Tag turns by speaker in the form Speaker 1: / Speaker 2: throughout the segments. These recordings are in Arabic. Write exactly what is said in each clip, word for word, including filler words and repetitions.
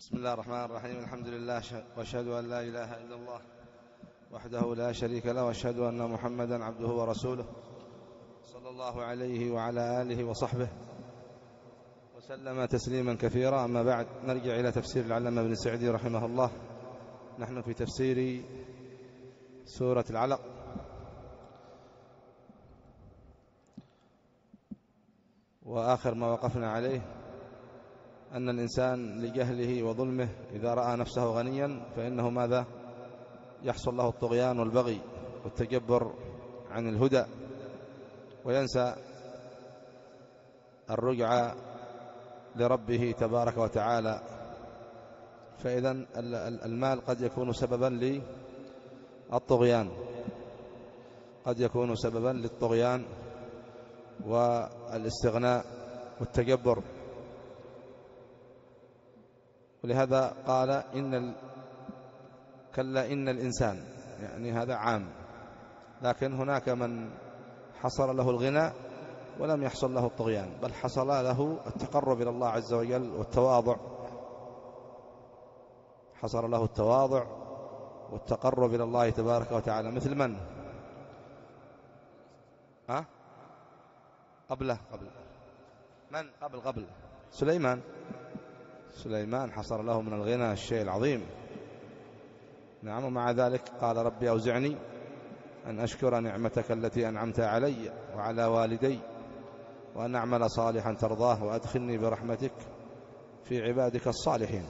Speaker 1: بسم الله الرحمن الرحيم. الحمد لله وأشهد أن لا إله إلا الله وحده لا شريك له، وأشهد أن محمدا عبده ورسوله صلى الله عليه وعلى آله وصحبه وسلم تسليما كثيرا. أما بعد، نرجع إلى تفسير العلامة ابن سعدي رحمه الله. نحن في تفسير سورة العلق، وآخر ما وقفنا عليه أن الإنسان لجهله وظلمه إذا رأى نفسه غنيا فإنه ماذا؟ يحصل له الطغيان والبغي والتجبر عن الهدى، وينسى الرجعة لربه تبارك وتعالى. فإذا المال قد يكون سببا للطغيان، قد يكون سببا للطغيان والاستغناء والتجبر. ولهذا قال إن ال... كلا إن الإنسان، يعني هذا عام، لكن هناك من حصل له الغنى ولم يحصل له الطغيان، بل حصل له التقرب إلى الله عز وجل والتواضع، حصل له التواضع والتقرب إلى الله تبارك وتعالى. مثل من؟ ها؟ قبله قبل من؟ قبل قبل سليمان. سليمان حصل له من الغنى الشيء العظيم، نعم. ومع ذلك قال ربي أوزعني أن أشكر نعمتك التي أنعمت علي وعلى والدي وأن أعمل صالحا ترضاه وأدخلني برحمتك في عبادك الصالحين.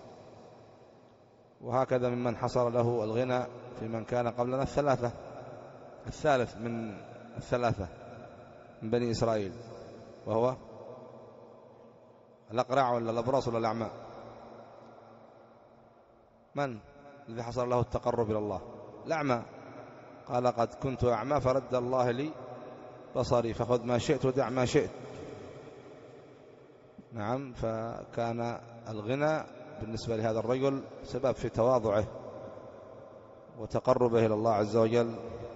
Speaker 1: وهكذا ممن حصل له الغنى في من كان قبلنا الثلاثة، الثالث من الثلاثة من بني إسرائيل، وهو الأقرع ولا الأبرص ولا الأعمى؟ من الذي حصل له التقرب إلى الله؟ الأعمى. قال قد كنت أعمى فرد الله لي بصري فخذ ما شئت ودع ما شئت. نعم. فكان الغنى بالنسبة لهذا الرجل سبب في تواضعه وتقربه إلى الله عز وجل.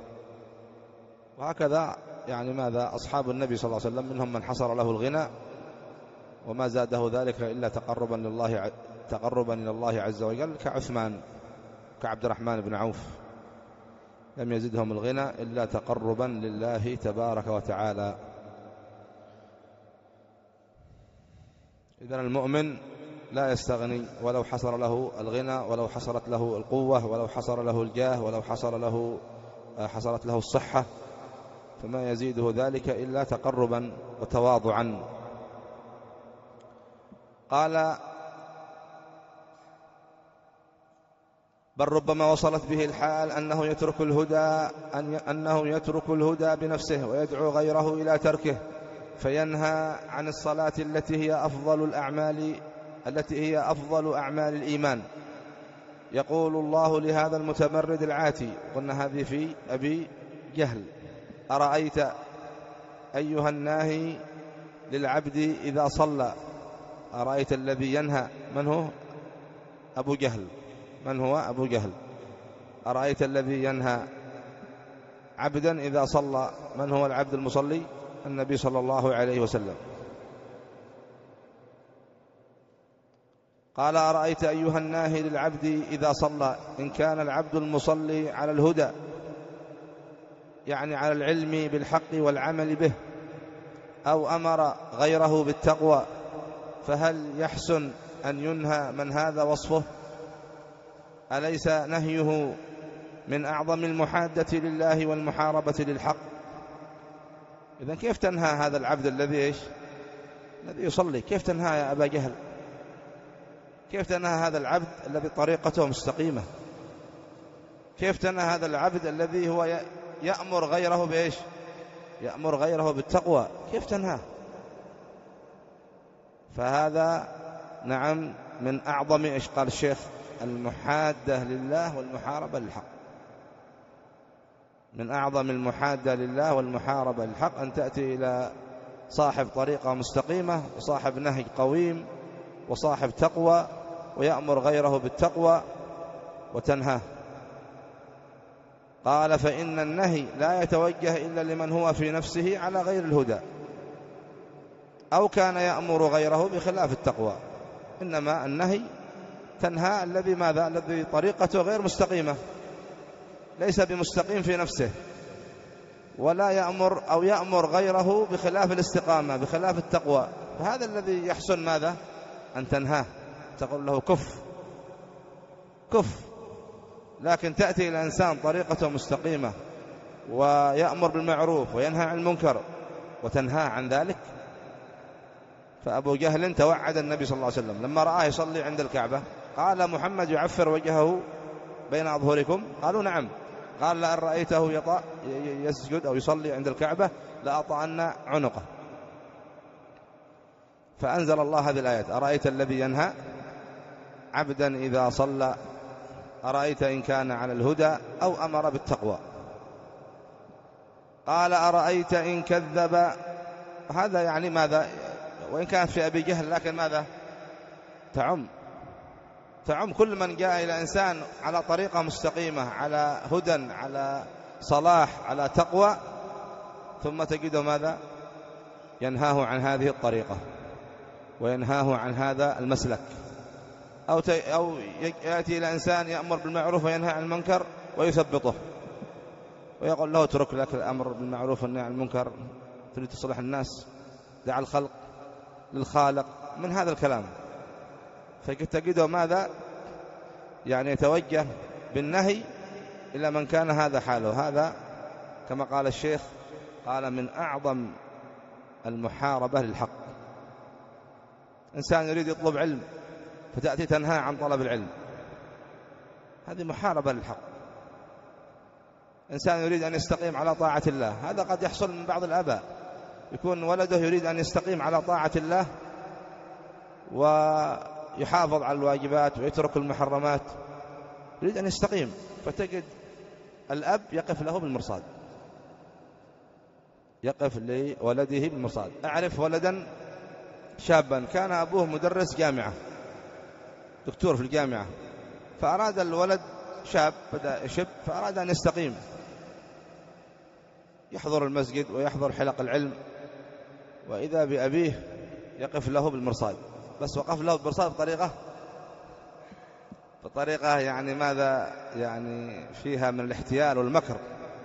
Speaker 1: وهكذا يعني ماذا؟ أصحاب النبي صلى الله عليه وسلم منهم من حصل له الغنى وما زاده ذلك إلا تقربا لله تقربا إلى الله عز وجل، كعثمان، كعبد الرحمن بن عوف، لم يزدهم الغنى إلا تقربا لله تبارك وتعالى. إذن المؤمن لا يستغني ولو حصل له الغنى، ولو حصلت له القوة، ولو حصل له الجاه، ولو حصل له حصلت له الصحة، فما يزيده ذلك إلا تقربا وتواضعا. قال بل ربما وصلت به الحال أنه يترك الهدى أن أنه يترك الهدى بنفسه ويدعو غيره إلى تركه، فينهى عن الصلاة التي هي أفضل الأعمال التي هي أفضل أعمال الإيمان. يقول الله لهذا المتمرد العاتي، قلنا هذه في أبي جهل: أرأيت أيها الناهي للعبد إذا صلى. أرأيت الذي ينهى، من هو؟ أبو جهل. من هو أبو جهل؟ أرأيت الذي ينهى عبدا إذا صلى. من هو العبد المصلي؟ النبي صلى الله عليه وسلم. قال أرأيت أيها الناهي للعبد إذا صلى، إن كان العبد المصلي على الهدى، يعني على العلم بالحق والعمل به، أو أمر غيره بالتقوى، فهل يحسن أن ينهى من هذا وصفه؟ أليس نهيه من أعظم المحادة لله والمحاربة للحق؟ إذن كيف تنهى هذا العبد الذي إيش؟ الذي يصلي؟ كيف تنهى يا أبا جهل؟ كيف تنهى هذا العبد الذي طريقته مستقيمة؟ كيف تنهى هذا العبد الذي هو يأمر غيره بإيش؟ يأمر غيره بالتقوى، كيف تنهى؟ فهذا نعم من أعظم، إيش قال الشيخ؟ المحادة لله والمحاربة للحق. من أعظم المحادة لله والمحاربة للحق أن تأتي إلى صاحب طريقة مستقيمة وصاحب نهج قويم وصاحب تقوى ويأمر غيره بالتقوى وتنهاه. قال فإن النهي لا يتوجه إلا لمن هو في نفسه على غير الهدى، أو كان يأمر غيره بخلاف التقوى. إنما النهي تنهى الذي ماذا؟ الذي طريقته غير مستقيمة، ليس بمستقيم في نفسه، ولا يأمر أو يأمر غيره بخلاف الاستقامة بخلاف التقوى، فهذا الذي يحسن ماذا؟ أن تنهاه، تقول له كف كف. لكن تأتي إلى إنسان طريقته مستقيمة ويأمر بالمعروف وينهى عن المنكر وتنهاه عن ذلك. فأبو جهل توعد النبي صلى الله عليه وسلم لما رآه يصلي عند الكعبة، قال محمد يعفر وجهه بين أظهركم؟ قالوا نعم. قال لأن رأيته يطأ يسجد أو يصلي عند الكعبة لأطأن عنقه. فأنزل الله هذه الآيات: أرأيت الذي ينهى عبدا إذا صلى، أرأيت إن كان على الهدى أو أمر بالتقوى. قال أرأيت إن كذب. هذا يعني ماذا؟ وإن كانت في أبي جهل لكن ماذا؟ تعم تعم كل من جاء إلى إنسان على طريقة مستقيمة، على هدى، على صلاح، على تقوى، ثم تجده ماذا؟ ينهاه عن هذه الطريقة وينهاه عن هذا المسلك. أو أو يأتي إلى إنسان يأمر بالمعروف وينهى عن المنكر ويثبطه ويقول له اترك لك الأمر بالمعروف والنهي عن المنكر، تريد تصلح الناس، دع الخلق للخالق، من هذا الكلام. فتجده ماذا؟ يعني يتوجه بالنهي إلى من كان هذا حاله. هذا كما قال الشيخ، قال من أعظم المحاربة للحق. إنسان يريد يطلب علم فتأتي تنهى عن طلب العلم، هذه محاربة للحق. إنسان يريد أن يستقيم على طاعة الله، هذا قد يحصل من بعض الآباء، يكون ولده يريد أن يستقيم على طاعة الله ويحافظ على الواجبات ويترك المحرمات، يريد أن يستقيم، فتجد الأب يقف له بالمرصاد، يقف لولده بالمرصاد. أعرف ولدا شابا كان أبوه مدرس جامعة، دكتور في الجامعة، فأراد الولد شاب بدأ يشب، فأراد أن يستقيم، يحضر المسجد ويحضر حلق العلم، وإذا بأبيه يقف له بالمرصاد. بس وقف له بالمرصاد بطريقة بطريقة يعني ماذا؟ يعني فيها من الاحتيال والمكر.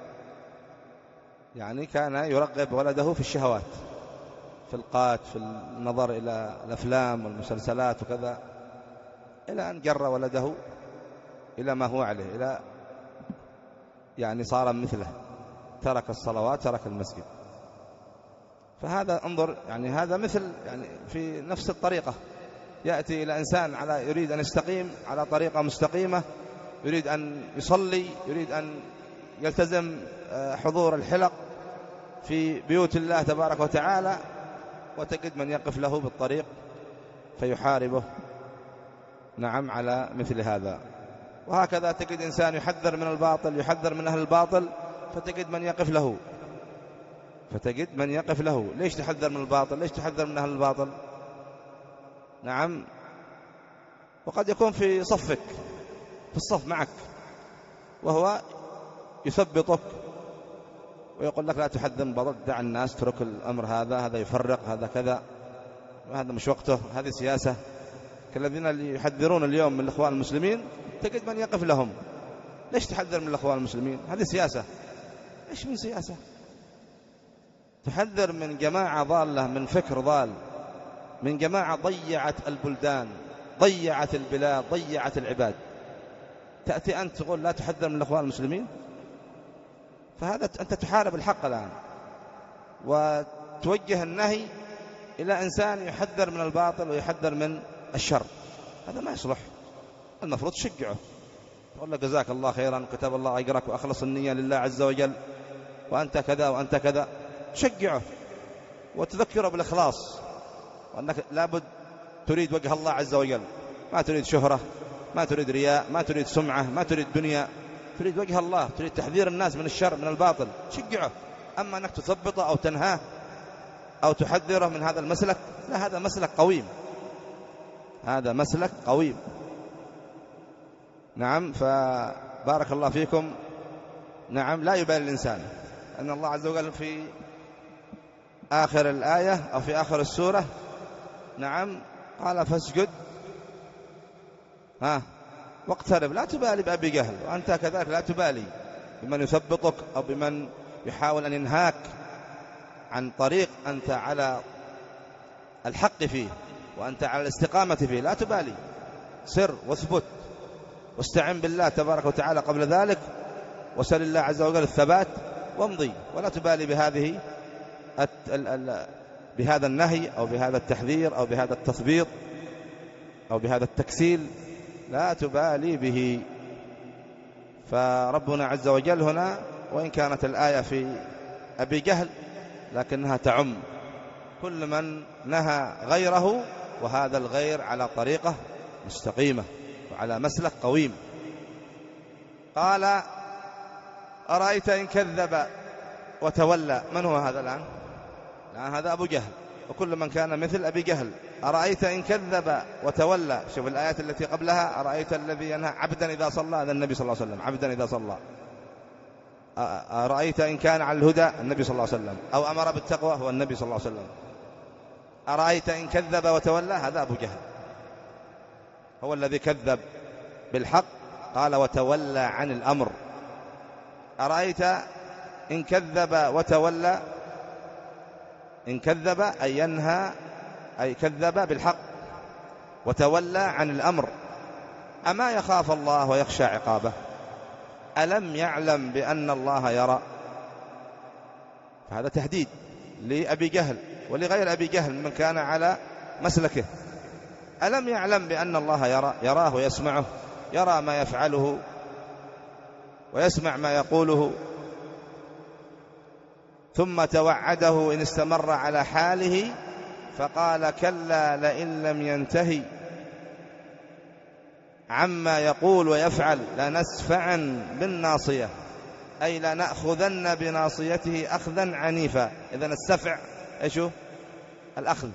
Speaker 1: يعني كان يرغب ولده في الشهوات، في القات، في النظر إلى الأفلام والمسلسلات وكذا، إلى أن جر ولده إلى ما هو عليه، إلى يعني صار مثله، ترك الصلوات، ترك المسجد. فهذا انظر، يعني هذا مثل يعني في نفس الطريقة، يأتي إلى إنسان على يريد أن يستقيم على طريقة مستقيمة، يريد أن يصلي، يريد أن يلتزم حضور الحلق في بيوت الله تبارك وتعالى، وتجد من يقف له بالطريق فيحاربه، نعم، على مثل هذا. وهكذا تجد إنسان يحذر من الباطل، يحذر من أهل الباطل، فتجد من يقف له فتجد من يقف له ليش تحذر من الباطل؟ ليش تحذر من أهل الباطل؟ نعم، وقد يكون في صفك، في الصف معك، وهو يثبطك ويقول لك لا تحذر من الباطل، دع الناس، ترك الأمر، هذا هذا يفرق، هذا كذا، وهذا مش وقته، هذه سياسة. كالذين اللي يحذرون اليوم من الإخوان المسلمين، تجد من يقف لهم، ليش تحذر من الإخوان المسلمين؟ هذه سياسة. إيش من سياسة؟ تحذر من جماعة ضالة، من فكر ضال، من جماعة ضيعت البلدان، ضيعت البلاد، ضيعت العباد، تأتي أنت تقول لا تحذر من الإخوان المسلمين؟ فهذا أنت تحارب الحق الآن، وتوجه النهي إلى إنسان يحذر من الباطل ويحذر من الشر، هذا ما يصلح. المفروض تشجعه، تقول له جزاك الله خيرا، كتب الله أجرك، وأخلص النية لله عز وجل، وأنت كذا وأنت كذا، تشجعه وتذكره بالإخلاص، وأنك لابد تريد وجه الله عز وجل، ما تريد شهرة، ما تريد رياء، ما تريد سمعة، ما تريد دنيا، تريد وجه الله، تريد تحذير الناس من الشر من الباطل، شجعه. أما أنك تثبطه أو تنهاه أو تحذره من هذا المسلك، لا، هذا مسلك قويم، هذا مسلك قويم. نعم، فبارك الله فيكم. نعم، لا يبالي الإنسان أن الله عز وجل في آخر الآية أو في آخر السورة، نعم، قال فاسجد ها واقترب، لا تبالي بأبي جهل، وأنت كذلك لا تبالي بمن يثبطك أو بمن يحاول أن ينهاك عن طريق أنت على الحق فيه وأنت على الاستقامة فيه، لا تبالي، سر واثبت واستعن بالله تبارك وتعالى قبل ذلك، وسل الله عز وجل الثبات وامضي، ولا تبالي بهذه بهذا النهي أو بهذا التحذير أو بهذا التثبيط أو بهذا التكسيل، لا تبالي به. فربنا عز وجل هنا وإن كانت الآية في أبي جهل لكنها تعم كل من نهى غيره، وهذا الغير على طريقة مستقيمة وعلى مسلك قويم. قال أرأيت إن كذب وتولى، من هو هذا الآن؟ الآن هذا أبو جهل وكل من كان مثل أبي جهل. أرأيت إن كذب وتولى، شوف الآيات التي قبلها، أرأيت الذي ينهى عبدا إذا صلى، هذا النبي صلى الله عليه وسلم، عبدا إذا صلى. أرأيت إن كان على الهدى، النبي صلى الله عليه وسلم، أو أمر بالتقوى، هو النبي صلى الله عليه وسلم. أرأيت إن كذب وتولى، هذا أبو جهل، هو الذي كذب بالحق، قال وتولى عن الأمر. أرأيت إن كذب وتولى، إن كذب أي ينهى، أي كذب بالحق، وتولى عن الأمر، أما يخاف الله ويخشى عقابه، ألم يعلم بأن الله يرى. فهذا تهديد لأبي جهل ولغير أبي جهل من كان على مسلكه. ألم يعلم بأن الله يرى، يراه ويسمعه، يرى ما يفعله ويسمع ما يقوله. ثم توعده إن استمر على حاله فقال كلا لئن لم ينتهي عما يقول ويفعل لنسفعا بالناصية، أي لنأخذن بناصيته أخذا عنيفا. إذن السفع إيشو؟ الأخذ،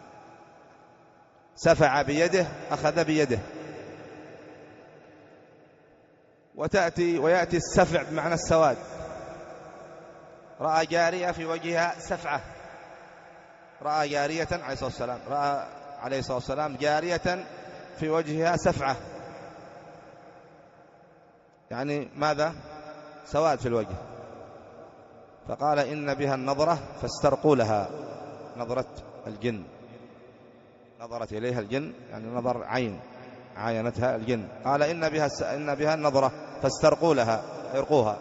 Speaker 1: سفع بيده، أخذ بيده. وتأتي ويأتي السفع بمعنى السواد. رأى جارية في وجهها سفعة، رأى جارية عليه الصلاة والسلام، رأى عليه الصلاة والسلام جارية في وجهها سفعة، يعني ماذا؟ سواد في الوجه. فقال إن بها النظرة فاسترقوا لها، نظرة الجن، نظرت إليها الجن يعني نظر عين، عاينتها الجن. قال إن بها إن بها النظرة فاسترقوا لها، يرقوها.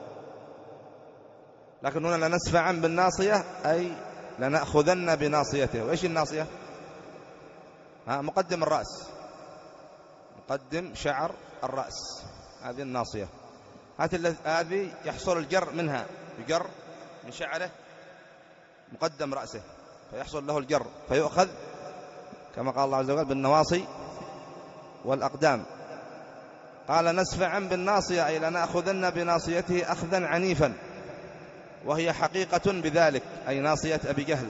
Speaker 1: لكن هنا لنسفعا بالناصية أي لنأخذن بناصيته. وإيش الناصية؟ ها مقدم الرأس، مقدم شعر الرأس، هذه الناصية. هذه يحصل الجر منها، يجر من شعره مقدم رأسه فيحصل له الجر، فيؤخذ كما قال الله عز وجل بالنواصي والأقدام. قال نسفعا بالناصية أي لنأخذن بناصيته أخذا عنيفا، وهي حقيقة بذلك، أي ناصية أبي جهل.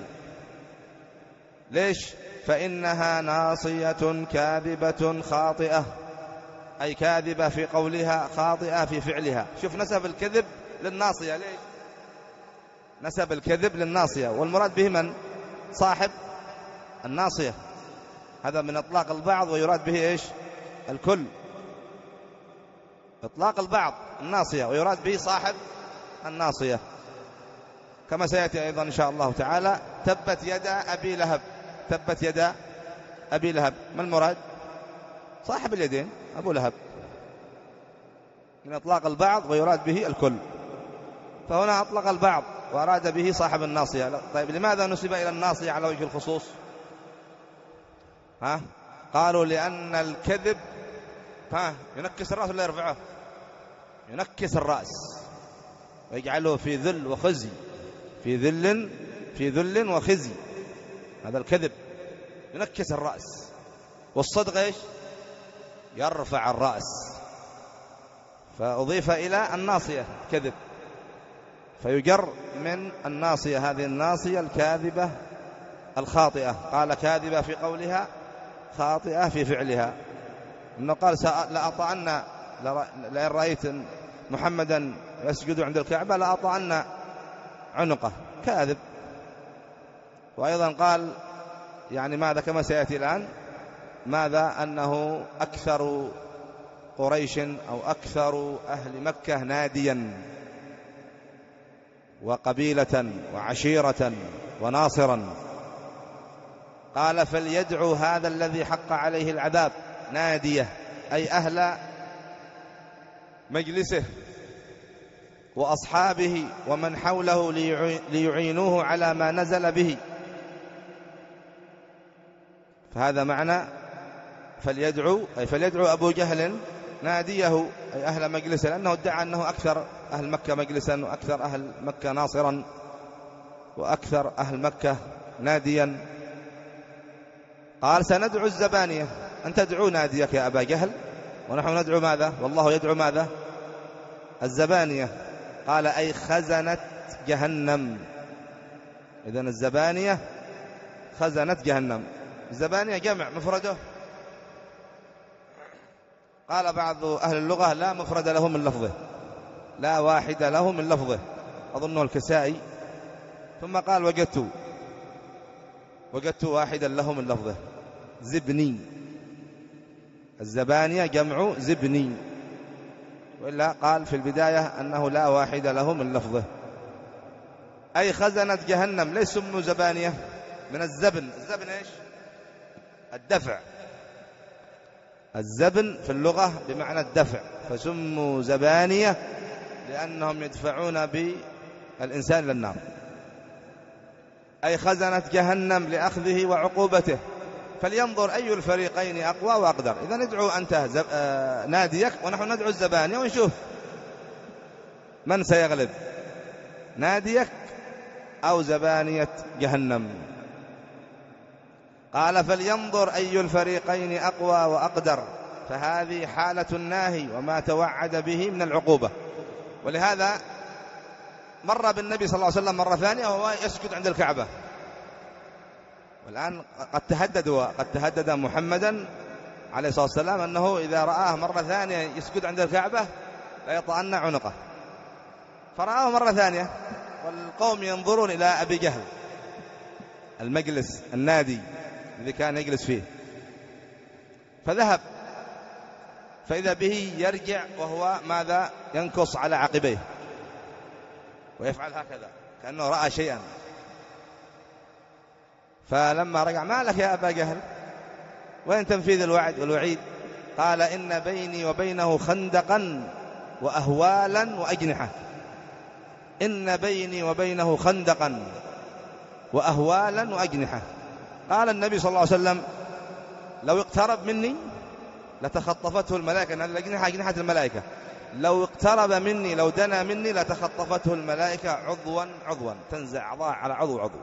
Speaker 1: ليش؟ فإنها ناصية كاذبة خاطئة، أي كاذبة في قولها خاطئة في فعلها. شوف نسب الكذب للناصية، ليش؟ نسب الكذب للناصية، والمراد به من؟ صاحب الناصية. هذا من إطلاق البعض ويراد به إيش؟ الكل. إطلاق البعض الناصية ويراد به صاحب الناصية، كما سيأتي أيضا إن شاء الله تعالى. تبت يدا أبي لهب، تبت يدا أبي لهب، ما المراد؟ صاحب اليدين أبو لهب، من إطلاق البعض ويراد به الكل. فهنا أطلق البعض وأراد به صاحب الناصية. طيب لماذا نسب إلى الناصية على وجه الخصوص؟ ها؟ قالوا لأن الكذب ها ينكس الرأس ولا يرفعه؟ ينكس الرأس ويجعله في ذل وخزي، في ذل في ذل وخزي. هذا الكذب ينكس الرأس، والصدق إيش؟ يرفع الرأس. فأضيف إلى الناصية كذب، فيجر من الناصية، هذه الناصية الكاذبة الخاطئة. قال كاذبة في قولها، خاطئة في فعلها. إنه قال لأطعن، لئن رأيت محمدا يسجد عند الكعبة لأطعن عنقه، كاذب. وأيضا قال يعني ماذا كما سيأتي الآن، ماذا؟ أنه أكثر قريش أو أكثر أهل مكة ناديا وقبيلة وعشيرة وناصرا. قال فليدعو هذا الذي حق عليه العذاب ناديه، أي أهل مجلسه وأصحابه ومن حوله ليعينوه على ما نزل به. فهذا معنى فليدعو، أي فليدعو أبو جهل ناديه أي أهل مجلسه، لأنه ادعى أنه أكثر أهل مكة مجلسا وأكثر أهل مكة ناصرا وأكثر أهل مكة ناديا. قال سندعو الزبانية، أن تدعو ناديك يا أبا جهل ونحن ندعو ماذا؟ والله يدعو ماذا؟ الزبانية. قال أي خزنة جهنم. إذن الزبانية خزنة جهنم. الزبانية جمع مفرده؟ قال بعض أهل اللغة لا مفرد له من لفظه، لا واحد له من لفظه، أظنه الكسائي. ثم قال وجدت وجدت واحدا له من لفظه زبني. الزبانية جمع زبني، وإلا قال في البداية أنه لا واحد له من لفظه. أي خزنة جهنم. ليس سموا زبانية من الزبن. الزبن إيش؟ الدفع. الزبن في اللغة بمعنى الدفع، فسموا زبانية لأنهم يدفعون بالإنسان للنار. أي خزنة جهنم لأخذه وعقوبته، فلينظر أي الفريقين أقوى وأقدر. إذا ندعو أنت زب... آه... ناديك ونحن ندعو الزبانية ونشوف من سيغلب، ناديك أو زبانية جهنم. قال فلينظر أي الفريقين أقوى وأقدر، فهذه حالة الناهي وما توعد به من العقوبة. ولهذا مر بالنبي صلى الله عليه وسلم مرة ثانية وهو يسجد عند الكعبة، والآن قد تهددوا قد تهدد محمدا عليه الصلاة والسلام أنه إذا رآه مرة ثانية يسجد عند الكعبة لا يطأن عنقه. فرآه مرة ثانية والقوم ينظرون إلى أبي جهل المجلس النادي الذي كان يجلس فيه، فذهب فإذا به يرجع وهو ماذا؟ ينكص على عقبيه ويفعل هكذا كأنه رأى شيئا. فلما رجع ما لك يا أبا جهل؟ وين تنفيذ الوعد والوعيد؟ قال إن بيني وبينه خندقا وأهوالا وأجنحة. إن بيني وبينه خندقا وأهوالا وأجنحة. قال النبي صلى الله عليه وسلم لو اقترب مني لتخطفته الملائكة، أن الأجنحة أجنحة الملائكة، لو اقترب مني لو دنا مني لتخطفته الملائكة عضوا عضوا، تنزع أعضاء على عضو عضو.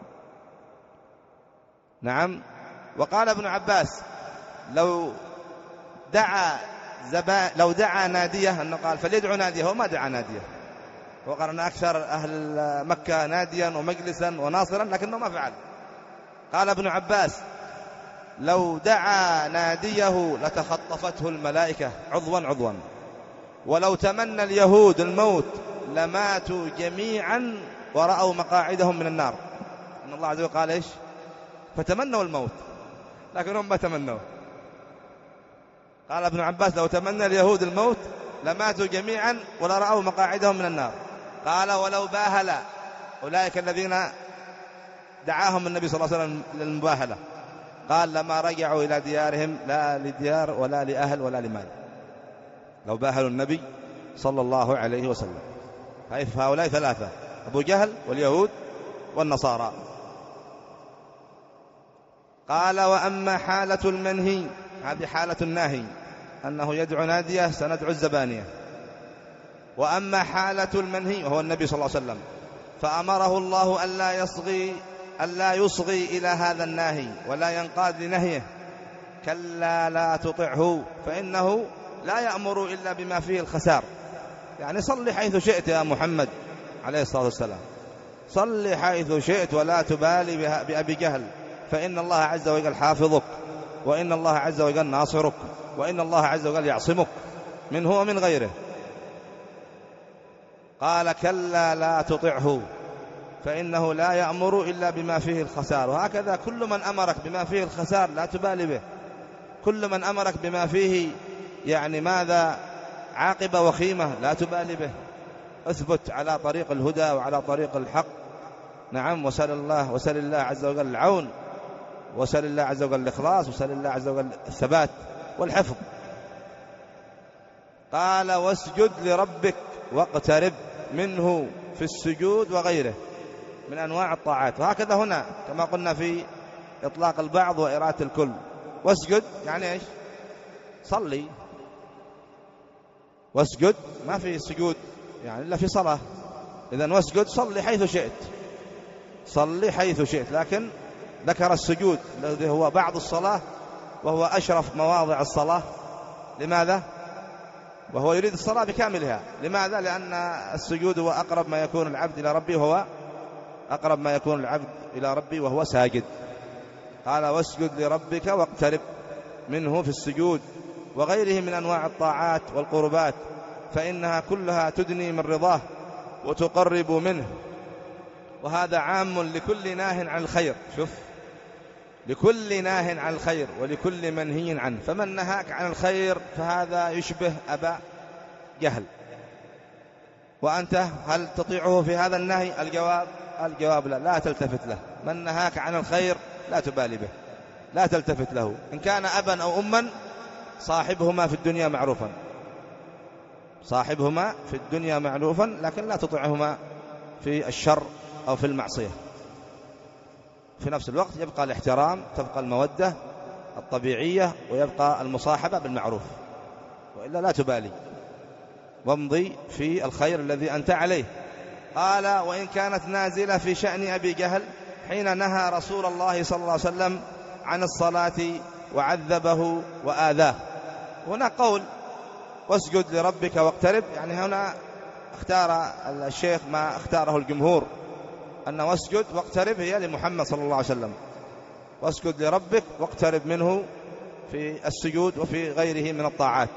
Speaker 1: نعم. وقال ابن عباس لو دعا زبا لو دعا نادية، أنه قال فليدعو نادية، هو ما دعا نادية، وقال أن أكثر أهل مكة ناديا ومجلسا وناصرا لكنه ما فعل. قال ابن عباس لو دعا ناديه لتخطفته الملائكة عضوا عضوا، ولو تمنى اليهود الموت لماتوا جميعا ورأوا مقاعدهم من النار. إن الله عز وجل قال إيش؟ فتمنوا الموت، لكنهم ما تمنوا. قال ابن عباس لو تمنى اليهود الموت لماتوا جميعا ولا رأوا مقاعدهم من النار. قال ولو باهل أولئك الذين دعاهم النبي صلى الله عليه وسلم للمباهلة، قال لما رجعوا إلى ديارهم لا لديار ولا لأهل ولا لمال، لو باهلوا النبي صلى الله عليه وسلم. هؤلاء ثلاثة: أبو جهل واليهود والنصارى. قال وأما حالة المنهي، هذه حالة الناهي أنه يدعو نادية، سندعو الزبانية. وأما حالة المنهي وهو النبي صلى الله عليه وسلم، فأمره الله ألا يصغي ألا يصغي إلى هذا الناهي ولا ينقاد لنهيه. كلا لا تطعه فإنه لا يأمر إلا بما فيه الخسار. يعني صل حيث شئت يا محمد عليه الصلاة والسلام، صل حيث شئت ولا تبالي بأبي جهل، فإن الله عز وجل حافظك، وإن الله عز وجل ناصرك، وإن الله عز وجل يعصمك منه ومن غيره. قال كلا لا تطعه فإنه لا يأمر إلا بما فيه الخسار. وهكذا كل من أمرك بما فيه الخسار لا تبالي به، كل من أمرك بما فيه يعني ماذا عاقبة وخيمة لا تبالي به، اثبت على طريق الهدى وعلى طريق الحق. نعم، وسل الله وسل الله عز وجل العون، وسل الله عز وجل الإخلاص، وسل الله عز وجل الثبات والحفظ. قال واسجد لربك واقترب منه في السجود وغيره من أنواع الطاعات. وهكذا هنا كما قلنا في إطلاق البعض وإرادة الكل. واسجد يعني إيش؟ صلي. واسجد ما في سجود يعني إلا في صلاة، إذن واسجد صلي حيث شئت، صلي حيث شئت. لكن ذكر السجود الذي هو بعض الصلاة وهو أشرف مواضع الصلاة. لماذا؟ وهو يريد الصلاة بكاملها. لماذا؟ لأن السجود هو أقرب ما يكون العبد إلى ربه، وهو أقرب ما يكون العبد إلى ربه وهو ساجد. قال واسجد لربك واقترب منه في السجود وغيره من أنواع الطاعات والقربات، فإنها كلها تدني من رضاه وتقرب منه. وهذا عام لكل ناه عن الخير. شوف، لكل ناه عن الخير ولكل منهي عنه. فمن نهاك عن الخير فهذا يشبه أبا جهل، وأنت هل تطيعه في هذا النهي؟ الجواب الجواب لا، لا تلتفت له. من نهاك عن الخير لا تبالي به، لا تلتفت له. إن كان أبا أو أما صاحبهما في الدنيا معروفا، صاحبهما في الدنيا معروفا، لكن لا تطيعهما في الشر أو في المعصية. في نفس الوقت يبقى الاحترام، تبقى المودة الطبيعية، ويبقى المصاحبة بالمعروف، وإلا لا تبالي وامضي في الخير الذي أنت عليه. قال وإن كانت نازلة في شأن أبي جهل حين نهى رسول الله صلى الله عليه وسلم عن الصلاة وعذبه وآذاه. هنا قول واسجد لربك واقترب، يعني هنا اختار الشيخ ما اختاره الجمهور، أن واسجد واقترب هي لمحمد صلى الله عليه وسلم. واسجد لربك واقترب منه في السجود وفي غيره من الطاعات،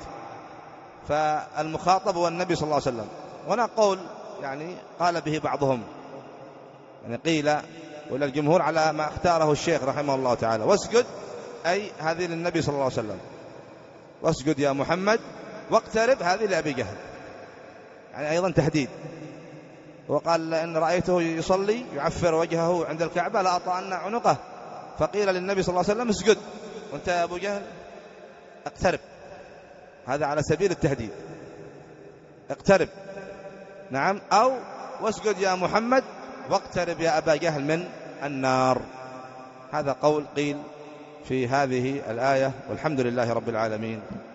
Speaker 1: فالمخاطب هو النبي صلى الله عليه وسلم. هنا قول يعني قال به بعضهم، يعني قيل ولا الجمهور على ما اختاره الشيخ رحمه الله تعالى، واسجد أي هذه للنبي صلى الله عليه وسلم، واسجد يا محمد، واقترب هذه لأبي جهل، يعني أيضا تهديد. وقال إن رأيته يصلي يعفر وجهه عند الكعبة لأطأن عنقه، فقيل للنبي صلى الله عليه وسلم اسجد، وانت يا أبو جهل اقترب. هذا على سبيل التهديد، اقترب. نعم، أو واسجد يا محمد واقترب يا أبا جهل من النار. هذا قول قيل في هذه الآية، والحمد لله رب العالمين.